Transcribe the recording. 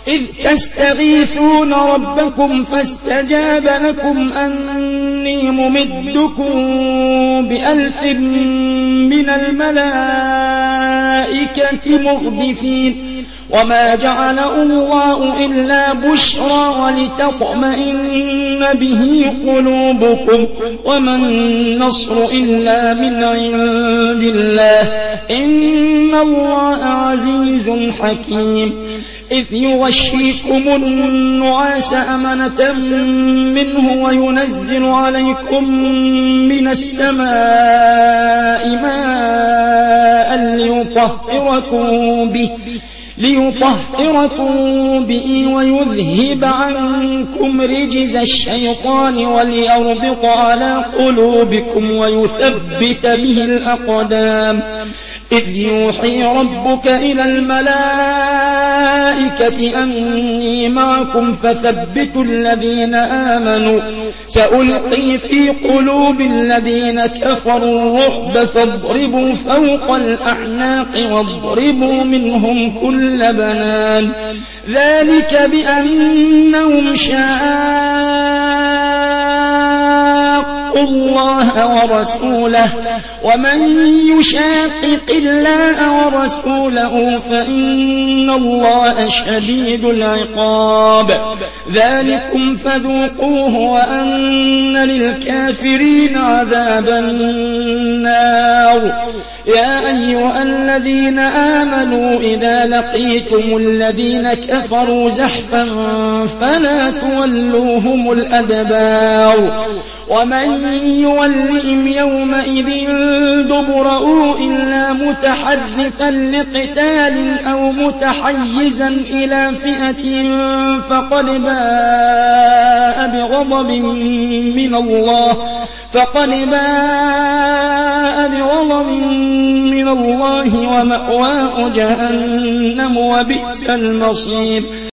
إذ تستغيثون ربكم فاستجاب لكم أني ممدكم ب1000 من الملائكة مردفين وما جعله الله إلا بشرى ولتطمئن به قلوبكم وما النصر إلا من عند الله إن الله عزيز حكيم إذ يغشيكم النعاس أمنة منه وينزل عليكم من السماء ماء ليطهركم به ويذهب عنكم رجز الشيطان وليربط على قلوبكم ويثبت به الأقدام إذ يوحي ربك إلى الملائكة أني معكم فثبتوا الذين آمنوا سألقي في قلوب الذين كفروا الرعب فاضربوا فوق الأعناق واضربوا منهم كل بنان ذلك بأنهم شاقوا الله ورسوله ومن يشاقق الله ورسوله فإن الله شديد العقاب ذلكم فذوقوه وأن للكافرين عذاب النار يا أيها الذين آمنوا إذا لقيتم الذين كفروا زحفا فلا تولوهم الأدبار ومن يولهم يومئذ دبره إلا متحرفا لقتال أو متحيزا إلى فئة فقد باء بغضب من الله ومأواه جهنم وبئس المصير